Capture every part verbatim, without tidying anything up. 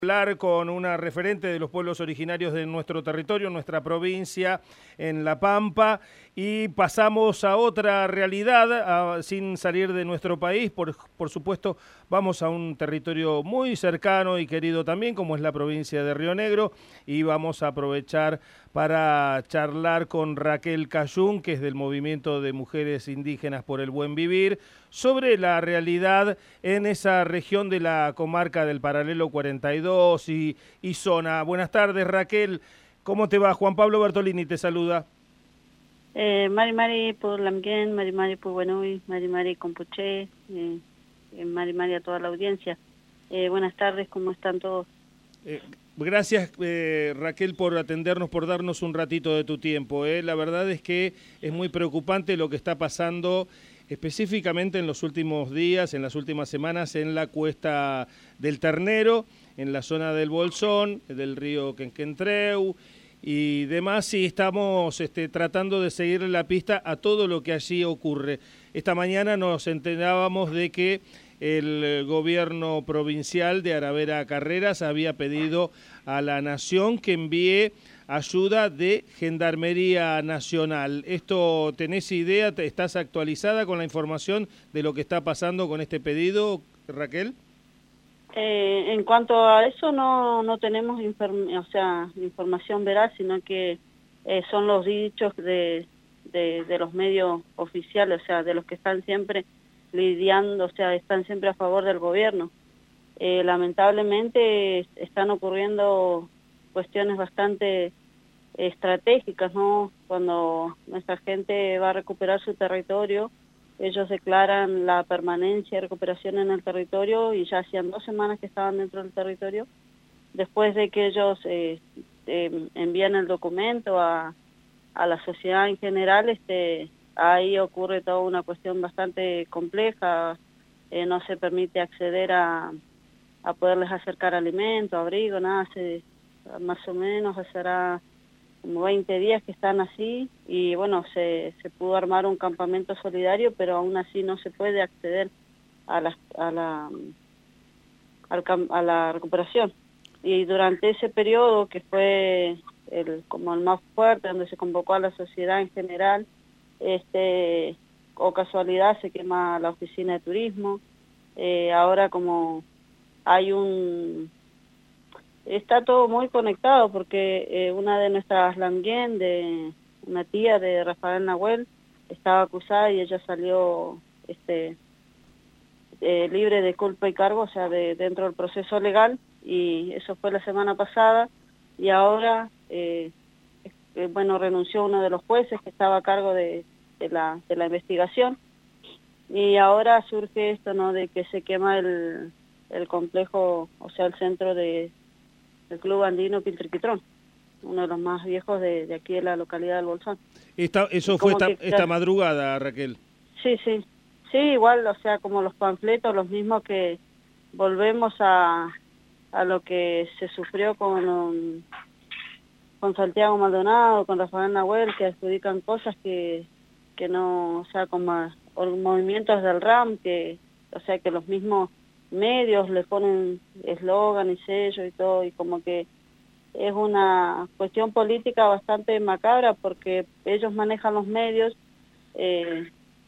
Hablar con una referente de los pueblos originarios de nuestro territorio, nuestra provincia, en La Pampa, y pasamos a otra realidad, a, sin salir de nuestro país. Por, por supuesto, vamos a un territorio muy cercano y querido también, como es la provincia de Río Negro, y vamos a aprovechar para charlar con Raquel Cayún, que es del Movimiento de Mujeres Indígenas por el Buen Vivir, sobre la realidad en esa región de la comarca del Paralelo cuarenta y dos y, y zona. Buenas tardes, Raquel. ¿Cómo te va? Juan Pablo Bertolini te saluda. Eh, Mari Mari por Lamguén, Mari Mari por Buenuy, Mari Mari Compuché, eh, eh, Mari Mari a toda la audiencia. Eh, buenas tardes, ¿cómo están todos? Eh, gracias, eh, Raquel, por atendernos, por darnos un ratito de tu tiempo. Eh. La verdad es que es muy preocupante lo que está pasando específicamente en los últimos días, en las últimas semanas, en la Cuesta del Ternero, en la zona del Bolsón, del río Quenquentreu y demás, y estamos este, tratando de seguirle la pista a todo lo que allí ocurre. Esta mañana nos enterábamos de que el gobierno provincial de Aravera Carreras había pedido a la Nación que envíe ayuda de Gendarmería Nacional. ¿Esto tenés idea? ¿Estás actualizada con la información de lo que está pasando con este pedido, Raquel? Eh, en cuanto a eso no no tenemos inform o sea, información veraz, sino que eh, son los dichos de, de, de los medios oficiales, o sea, de los que están siempre lidiando, o sea, están siempre a favor del gobierno. Eh, lamentablemente están ocurriendo cuestiones bastante estratégicas, ¿no? Cuando nuestra gente va a recuperar su territorio, ellos declaran la permanencia y recuperación en el territorio y ya hacían dos semanas que estaban dentro del territorio. Después de que ellos eh, eh, envían el documento a, a la sociedad en general, este, ahí ocurre toda una cuestión bastante compleja. Eh, no se permite acceder a, a poderles acercar alimento, abrigo, nada, hace más o menos, será como veinte días que están así, y bueno, se, se pudo armar un campamento solidario, pero aún así no se puede acceder a la, a la, al, a la recuperación. Y durante ese periodo, que fue el, como el más fuerte, donde se convocó a la sociedad en general, este, o casualidad se quema la oficina de turismo. Eh, ahora como hay un... Está todo muy conectado porque eh, una de nuestras Lamguén, de una tía de Rafael Nahuel, estaba acusada y ella salió este eh, libre de culpa y cargo, o sea, de dentro del proceso legal, y eso fue la semana pasada, y ahora, eh, eh, bueno, renunció uno de los jueces que estaba a cargo de, de, la, de la investigación, y ahora surge esto, ¿no?, de que se quema el, el complejo, o sea, el centro de el Club Andino Piltriquitrón, uno de los más viejos de, de aquí de la localidad del Bolsón. Esta, ¿Eso fue esta, que, esta madrugada, Raquel? Sí, sí, sí, igual, o sea, como los panfletos, los mismos que volvemos a, a lo que se sufrió con, um, con Santiago Maldonado, con Rafael Nahuel, que adjudican cosas que, que no, o sea, como movimientos del RAM, que, o sea, que los mismos medios le ponen eslogan y sello y todo, y como que es una cuestión política bastante macabra porque ellos manejan los medios, eh,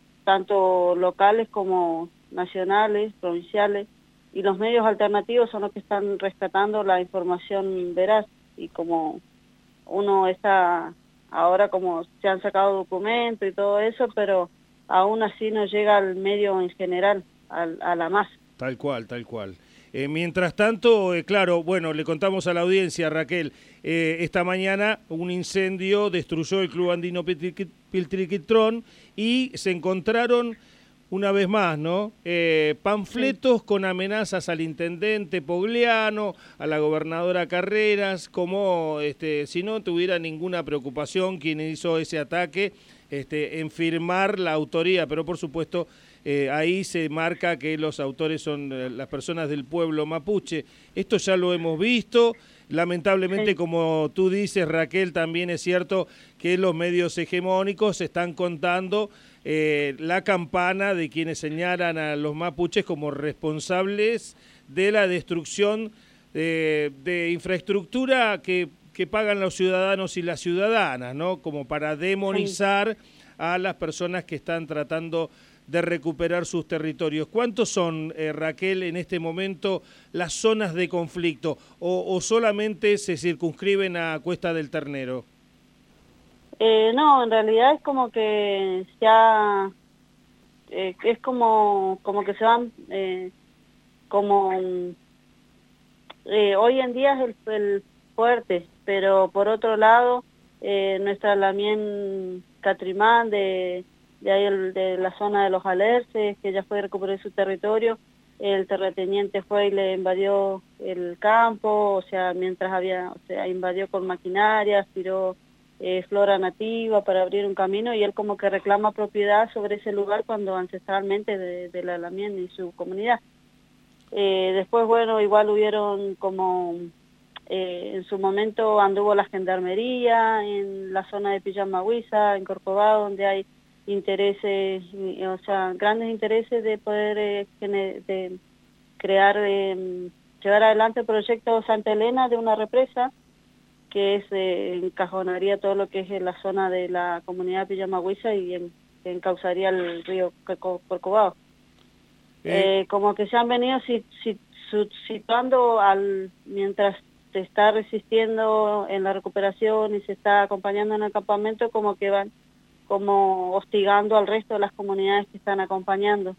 tanto locales como nacionales, provinciales, y los medios alternativos son los que están rescatando la información veraz, y como uno está ahora, como se han sacado documentos y todo eso, pero aún así no llega al medio en general, a, a la masa. Tal cual, tal cual. Eh, mientras tanto, eh, claro, bueno, le contamos a la audiencia, Raquel, eh, esta mañana un incendio destruyó el Club Andino Piltriquitrón y se encontraron, una vez más, ¿no?, eh, panfletos sí. con amenazas al intendente Pogliano, a la gobernadora Carreras, como este, si no tuviera ninguna preocupación quien hizo ese ataque, este, en firmar la autoría, pero por supuesto eh, ahí se marca que los autores son eh, las personas del pueblo mapuche. Esto ya lo hemos visto, lamentablemente, sí. Como tú dices, Raquel, también es cierto que los medios hegemónicos están contando eh, la campana de quienes señalan a los mapuches como responsables de la destrucción de, de infraestructura que, que pagan los ciudadanos y las ciudadanas, ¿no? Como para demonizar a las personas que están tratando de recuperar sus territorios. ¿Cuántos son, eh, Raquel, en este momento las zonas de conflicto o, o solamente se circunscriben a Cuesta del Ternero? Eh, no, en realidad es como que ya eh, es como como que se van eh, como eh, hoy en día es el, el fuerte, pero por otro lado eh, nuestra Lamien Catrimán de de ahí el, de la zona de los Alerces, que ya fue a recuperar su territorio, el terrateniente fue y le invadió el campo, o sea, mientras había, o sea, invadió con maquinaria, tiró eh, flora nativa para abrir un camino, y él como que reclama propiedad sobre ese lugar cuando ancestralmente de, de la Lamien y su comunidad. Eh, después, bueno, igual hubieron como, eh, en su momento anduvo la gendarmería en la zona de Pillamagüiza, en Corcovado, donde hay intereses, o sea, grandes intereses de poder eh, de crear, eh, llevar adelante el proyecto Santa Elena de una represa que es eh, encajonaría todo lo que es en la zona de la comunidad de Pillamagüiza y en, encauzaría el río Corcovado. Eh. Eh, como que se han venido si, si, situando al mientras se está resistiendo en la recuperación y se está acompañando en el campamento, como que van como hostigando al resto de las comunidades que están acompañando.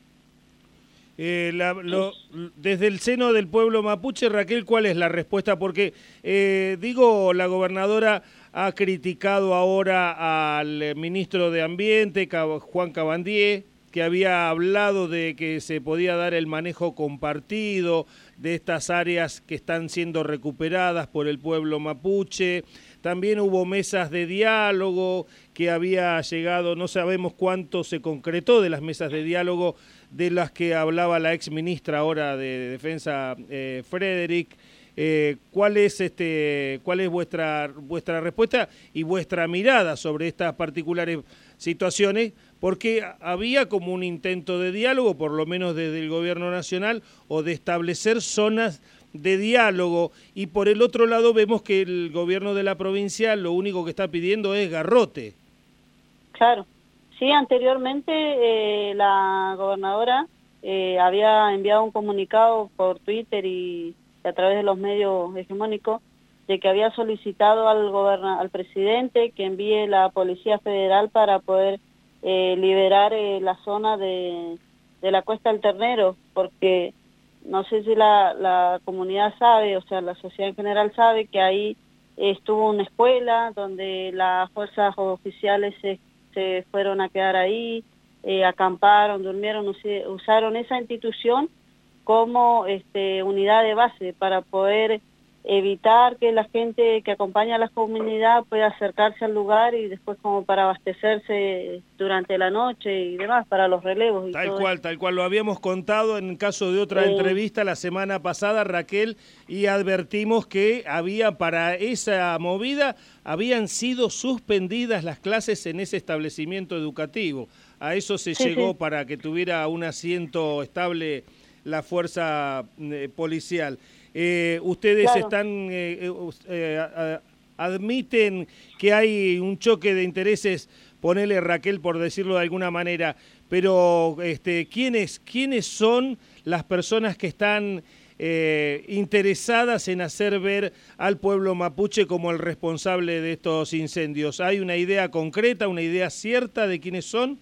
Eh, la, lo, desde el seno del pueblo mapuche, Raquel, ¿cuál es la respuesta? Porque, eh, digo, la gobernadora ha criticado ahora al ministro de Ambiente, Juan Cabandier, que había hablado de que se podía dar el manejo compartido de estas áreas que están siendo recuperadas por el pueblo mapuche. También hubo mesas de diálogo que había llegado, no sabemos cuánto se concretó de las mesas de diálogo de las que hablaba la ex ministra ahora de Defensa, eh, Frederick. Eh, ¿cuál es este, cuál es vuestra vuestra respuesta y vuestra mirada sobre estas particulares situaciones? Porque había como un intento de diálogo, por lo menos desde el gobierno nacional, o de establecer zonas de diálogo, y por el otro lado vemos que el gobierno de la provincia lo único que está pidiendo es garrote. Claro, sí, anteriormente eh, la gobernadora eh, había enviado un comunicado por Twitter y a través de los medios hegemónicos de que había solicitado al goberna al presidente que envíe la Policía Federal para poder eh, liberar eh, la zona de, de la Cuesta del Ternero, porque no sé si la, la comunidad sabe, o sea, la sociedad en general sabe que ahí estuvo una escuela donde las fuerzas oficiales se, se fueron a quedar ahí, eh, acamparon, durmieron, usaron esa institución como este, unidad de base para poder evitar que la gente que acompaña a la comunidad pueda acercarse al lugar y después como para abastecerse durante la noche y demás, para los relevos. Y tal todo cual, eso. tal cual, lo habíamos contado en caso de otra eh, entrevista la semana pasada, Raquel, y advertimos que había para esa movida, habían sido suspendidas las clases en ese establecimiento educativo. A eso se sí, llegó sí. para que tuviera un asiento estable la fuerza eh, policial. Eh, ustedes claro. están eh, eh, admiten que hay un choque de intereses, ponele, Raquel, por decirlo de alguna manera, pero este, ¿quiénes, quiénes son las personas que están eh, interesadas en hacer ver al pueblo mapuche como el responsable de estos incendios? ¿Hay una idea concreta, una idea cierta de quiénes son?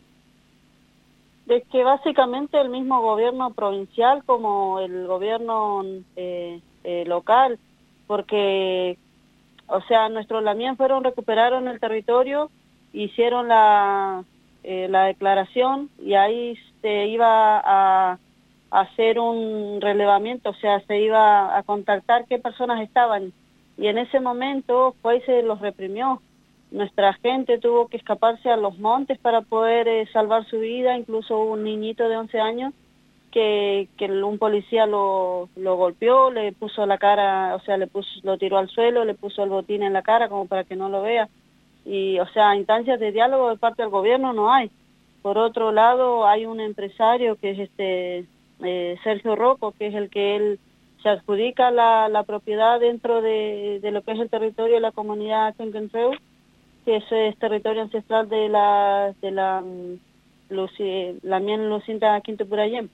De que básicamente el mismo gobierno provincial como el gobierno eh, eh, local, porque, o sea, nuestros Lamien fueron, recuperaron el territorio, hicieron la, eh, la declaración y ahí se iba a, a hacer un relevamiento, o sea, se iba a contactar qué personas estaban, y en ese momento fue y se los reprimió. Nuestra gente tuvo que escaparse a los montes para poder eh, salvar su vida, incluso un niñito de once años que, que un policía lo, lo golpeó, le puso la cara, o sea, le puso, lo tiró al suelo, le puso el botín en la cara como para que no lo vea. Y, o sea, instancias de diálogo de parte del gobierno no hay. Por otro lado, hay un empresario que es este eh, Sergio Rocco, que es el que él se adjudica la, la propiedad dentro de, de lo que es el territorio de la comunidad Quenquentreu, que ese es territorio ancestral de la de la Luci, la Mien Lucinta Quinto Purayem.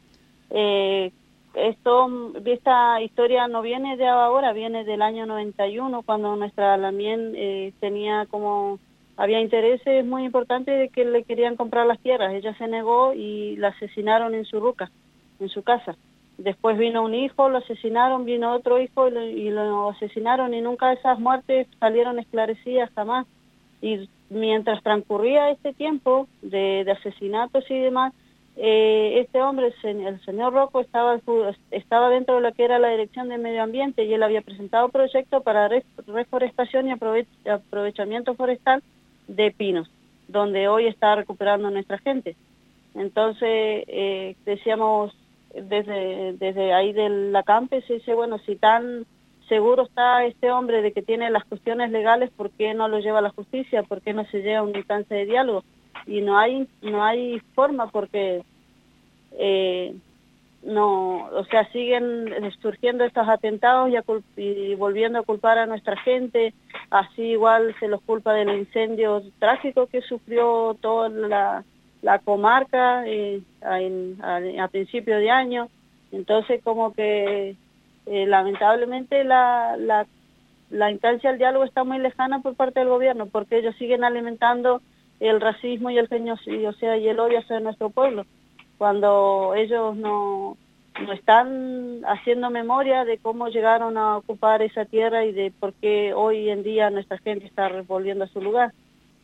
Eh, esto, esta historia no viene de ahora, viene del año noventa y uno, cuando nuestra Lamien eh, tenía como, había intereses muy importantes de que le querían comprar las tierras. Ella se negó y la asesinaron en su ruca, en su casa. Después vino un hijo, lo asesinaron, vino otro hijo y lo, y lo asesinaron, y nunca esas muertes salieron esclarecidas jamás. Y mientras transcurría este tiempo de, de asesinatos y demás, eh, este hombre, el señor Rocco, estaba, estaba dentro de lo que era la Dirección de Medio Ambiente, y él había presentado proyectos para reforestación y aprove aprovechamiento forestal de pinos, donde hoy está recuperando nuestra gente. Entonces, eh, decíamos, desde, desde ahí de la Campe, se dice, bueno, si tan seguro está este hombre de que tiene las cuestiones legales, ¿por qué no lo lleva a la justicia? ¿Por qué no se lleva a una instancia de diálogo? Y no hay no hay forma, porque eh, no, o sea, siguen surgiendo estos atentados y, a y volviendo a culpar a nuestra gente. Así igual se los culpa del incendio trágico que sufrió toda la, la comarca eh, a, a, a principio de año. Entonces, como que eh, lamentablemente la, la, la instancia del diálogo está muy lejana por parte del gobierno, porque ellos siguen alimentando el racismo y el genocidio, o sea, y el odio hacia nuestro pueblo, cuando ellos no, no están haciendo memoria de cómo llegaron a ocupar esa tierra y de por qué hoy en día nuestra gente está volviendo a su lugar.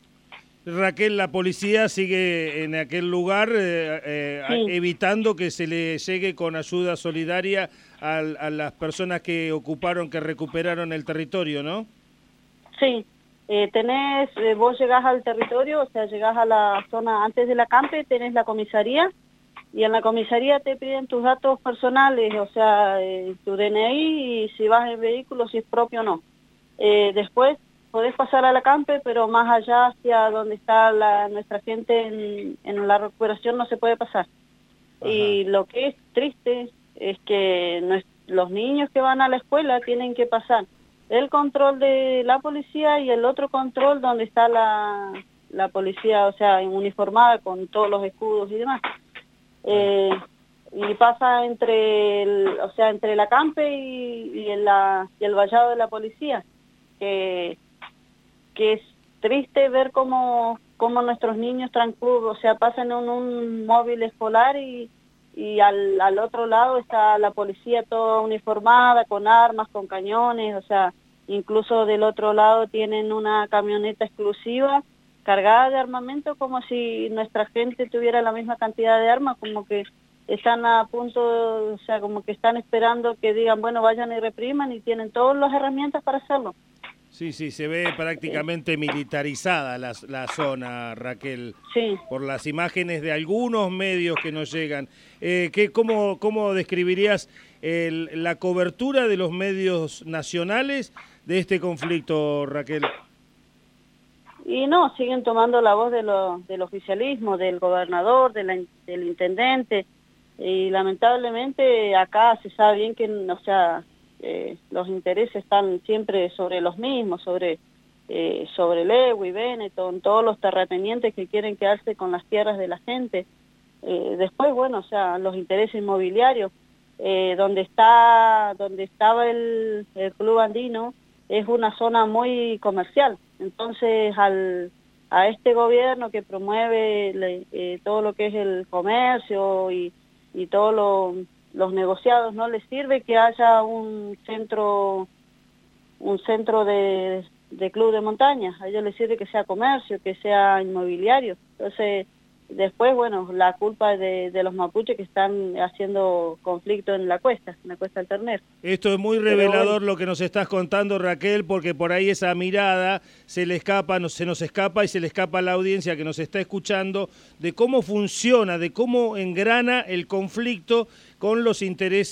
Raquel, la policía sigue en aquel lugar eh, eh, sí. evitando que se le llegue con ayuda solidaria a, a las personas que ocuparon, que recuperaron el territorio, ¿no? Sí. Eh, tenés, eh, vos llegás al territorio, o sea, llegás a la zona antes de la Campe, tenés la comisaría, y en la comisaría te piden tus datos personales, o sea, eh, tu D N I y si vas en vehículo, si es propio o no. Eh, después podés pasar a la Campe, pero más allá hacia donde está la, nuestra gente en, en la recuperación no se puede pasar. Ajá. Y lo que es triste es que no es, los niños que van a la escuela tienen que pasar el control de la policía y el otro control donde está la, la policía, o sea, uniformada con todos los escudos y demás. Eh, y pasa entre el, o sea, entre la Campe y, y, el, la, y el vallado de la policía, que, que es triste ver cómo, cómo nuestros niños transcurren, o sea, pasan en un móvil escolar y, y al, al otro lado está la policía toda uniformada, con armas, con cañones, o sea, incluso del otro lado tienen una camioneta exclusiva cargada de armamento, como si nuestra gente tuviera la misma cantidad de armas, como que están a punto, o sea, como que están esperando que digan, bueno, vayan y repriman, y tienen todas las herramientas para hacerlo. Sí, sí, se ve prácticamente militarizada la, la zona, Raquel, sí. por las imágenes de algunos medios que nos llegan. Eh, ¿qué, cómo, ¿Cómo describirías el, la cobertura de los medios nacionales de este conflicto, Raquel? Y no, siguen tomando la voz de lo, del oficialismo, del gobernador, de la, del intendente, y lamentablemente acá se sabe bien que, o sea, Eh, los intereses están siempre sobre los mismos, sobre eh, sobre Lewy, Benetton, todos los terratenientes que quieren quedarse con las tierras de la gente. Eh, después, bueno, o sea, los intereses inmobiliarios, eh, donde está donde estaba el, el Club Andino, es una zona muy comercial. Entonces, al a este gobierno que promueve le, eh, todo lo que es el comercio y, y todo lo los negociados, no les sirve que haya un centro un centro de, de club de montaña. A ellos les sirve que sea comercio, que sea inmobiliario. Entonces, después, bueno, la culpa es de, de los mapuches que están haciendo conflicto en la cuesta, en la Cuesta del Ternero. Esto es muy revelador, bueno, lo que nos estás contando, Raquel, porque por ahí esa mirada se le escapa, no, se nos escapa y se le escapa a la audiencia que nos está escuchando, de cómo funciona, de cómo engrana el conflicto con los intereses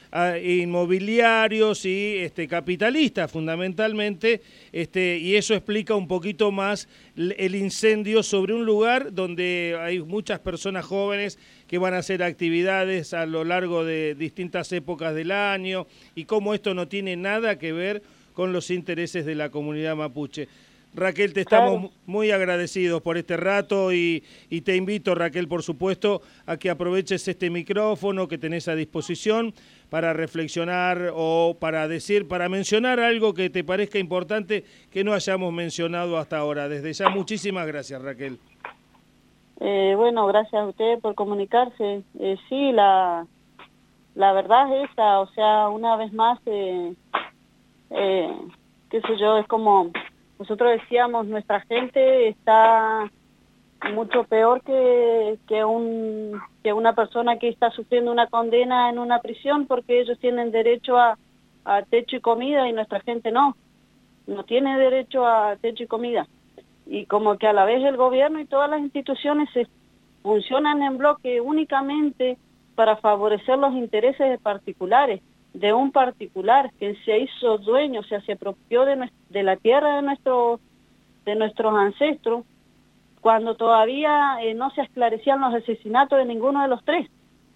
a, inmobiliarios y este, capitalistas fundamentalmente, este, y eso explica un poquito más el incendio sobre un lugar donde hay muchas personas jóvenes que van a hacer actividades a lo largo de distintas épocas del año, y cómo esto no tiene nada que ver con los intereses de la comunidad mapuche. Raquel, te estamos claro. muy agradecidos por este rato y, y te invito, Raquel, por supuesto, a que aproveches este micrófono que tenés a disposición para reflexionar o para decir, para mencionar algo que te parezca importante que no hayamos mencionado hasta ahora. Desde ya, muchísimas gracias, Raquel. Eh, bueno, gracias a usted por comunicarse. Eh, sí, la, la verdad es esa, o sea, una vez más, eh, eh, qué sé yo, es como... Nosotros decíamos, nuestra gente está mucho peor que, que, un, que una persona que está sufriendo una condena en una prisión, porque ellos tienen derecho a, a techo y comida y nuestra gente no, no tiene derecho a techo y comida. Y como que a la vez el gobierno y todas las instituciones se funcionan en bloque únicamente para favorecer los intereses de particulares, de un particular que se hizo dueño, o sea, se apropió de, de la tierra de, nuestro, de nuestros ancestros, cuando todavía eh, no se esclarecían los asesinatos de ninguno de los tres.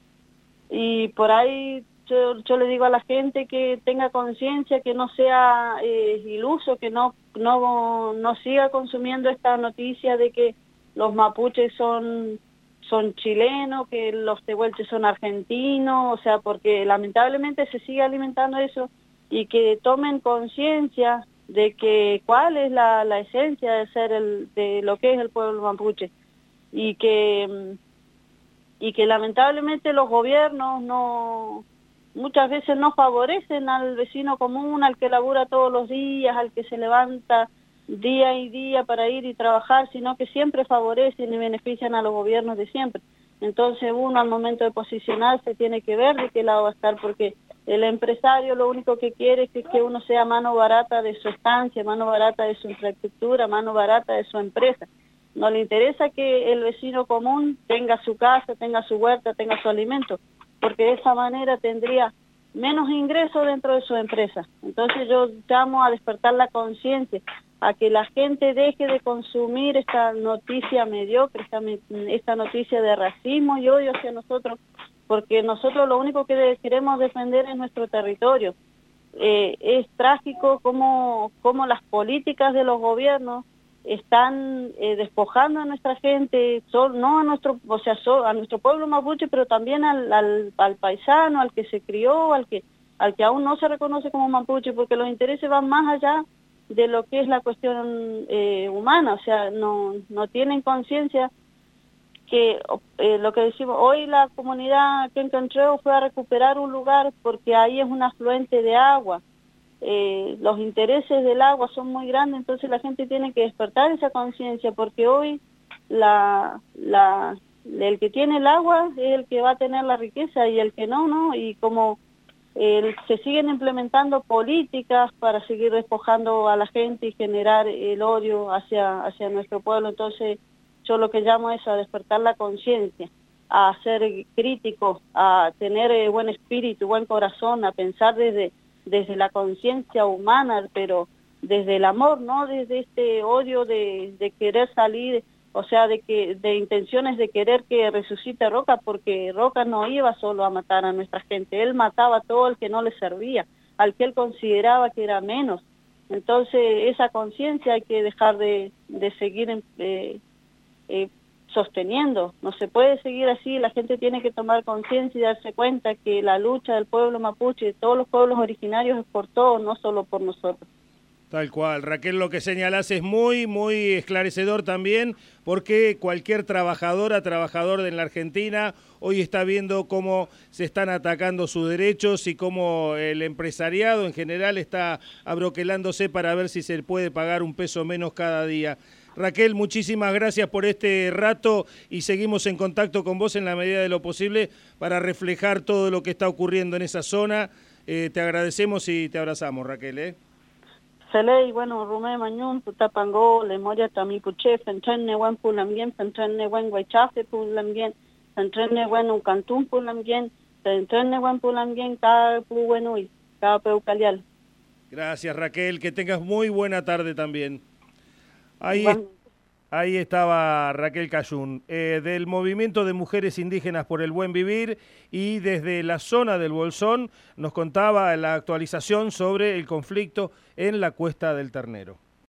Y por ahí yo, yo le digo a la gente que tenga conciencia, que no sea eh, iluso, que no, no, no siga consumiendo esta noticia de que los mapuches son... son chilenos, que los tehuelches son argentinos, o sea, porque lamentablemente se sigue alimentando eso, y que tomen conciencia de que cuál es la, la esencia de ser el, de lo que es el pueblo mapuche, y que y que lamentablemente los gobiernos no muchas veces no favorecen al vecino común, al que labura todos los días, al que se levanta día y día para ir y trabajar, sino que siempre favorecen y benefician a los gobiernos de siempre. Entonces uno al momento de posicionarse tiene que ver de qué lado va a estar, porque el empresario lo único que quiere es que, que uno sea mano barata de su estancia, mano barata de su infraestructura, mano barata de su empresa. No le interesa que el vecino común tenga su casa, tenga su huerta, tenga su alimento, porque de esa manera tendría menos ingresos dentro de su empresa. Entonces yo llamo a despertar la conciencia, a que la gente deje de consumir esta noticia mediocre, esta, esta noticia de racismo y odio hacia nosotros, porque nosotros lo único que queremos defender es nuestro territorio. Eh, es trágico cómo, cómo las políticas de los gobiernos están eh, despojando a nuestra gente, son, no a nuestro, o sea, so, a nuestro pueblo mapuche, pero también al, al, al paisano, al que se crió, al que, al que aún no se reconoce como mapuche, porque los intereses van más allá de lo que es la cuestión eh, humana, o sea, no, no tienen conciencia que eh, lo que decimos, hoy la comunidad Quencantreu fue a recuperar un lugar porque ahí es un afluente de agua, eh, los intereses del agua son muy grandes, entonces la gente tiene que despertar esa conciencia, porque hoy la, la, el que tiene el agua es el que va a tener la riqueza y el que no, no, y como Eh, se siguen implementando políticas para seguir despojando a la gente y generar el odio hacia, hacia nuestro pueblo. Entonces yo lo que llamo es a despertar la conciencia, a ser críticos, a tener eh, buen espíritu, buen corazón, a pensar desde, desde la conciencia humana, pero desde el amor, no desde este odio de, de querer salir, o sea, de que de intenciones de querer que resucite Roca, porque Roca no iba solo a matar a nuestra gente, él mataba a todo el que no le servía, al que él consideraba que era menos. Entonces esa conciencia hay que dejar de, de seguir eh, eh, sosteniendo, no se puede seguir así, la gente tiene que tomar conciencia y darse cuenta que la lucha del pueblo mapuche, de todos los pueblos originarios, es por todos, no solo por nosotros. Tal cual, Raquel, lo que señalás es muy, muy esclarecedor también, porque cualquier trabajadora, trabajador de la Argentina, hoy está viendo cómo se están atacando sus derechos y cómo el empresariado en general está abroquelándose para ver si se puede pagar un peso menos cada día. Raquel, muchísimas gracias por este rato y seguimos en contacto con vos en la medida de lo posible para reflejar todo lo que está ocurriendo en esa zona. Eh, te agradecemos y te abrazamos, Raquel, ¿eh? Selei, bueno, Rumé, Mañún, Putapangó, Lemoria, Tamipuche, Fentrenne, Buen Pulamien, Fentrenne, Buen Guaychafe, Pulamien, Fentrenne, Buen Ucantún, Pulamien, Entonces, buen pulamien, cada pu bueno y cada peucalial. Gracias, Raquel, que tengas muy buena tarde también. Ahí, Igual. ahí estaba Raquel Cayún, eh, del Movimiento de Mujeres Indígenas por el Buen Vivir, y desde la zona del Bolsón nos contaba la actualización sobre el conflicto en la Cuesta del Ternero.